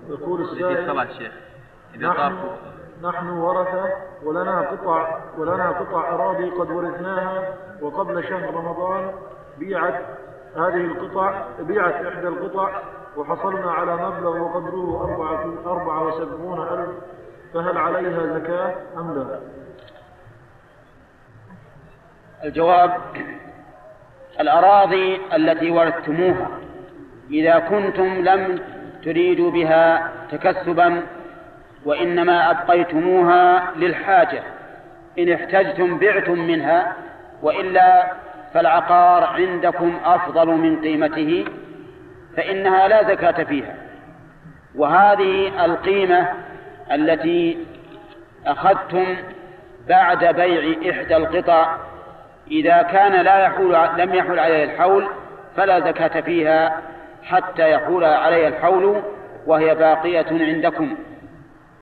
يقول السائل: نحن ورثة ولنا قطع أراضي قد ورثناها، وقبل شهر رمضان بيعت إحدى القطع وحصلنا على مبلغ وقدره 74,000، فهل عليها زكاة أم لا؟ الجواب: الأراضي التي ورثتموها إذا كنتم لم تريدوا بها تكسبا وإنما أبقيتموها للحاجة، إن احتجتم بعتم منها، وإلا فالعقار عندكم أفضل من قيمته فإنها لا زكاة فيها. وهذه القيمة التي أخذتم بعد بيع إحدى القطع إذا كان لم يحول عليها الحول فلا زكاة فيها حتى يحول عليها الحول وهي باقية عندكم.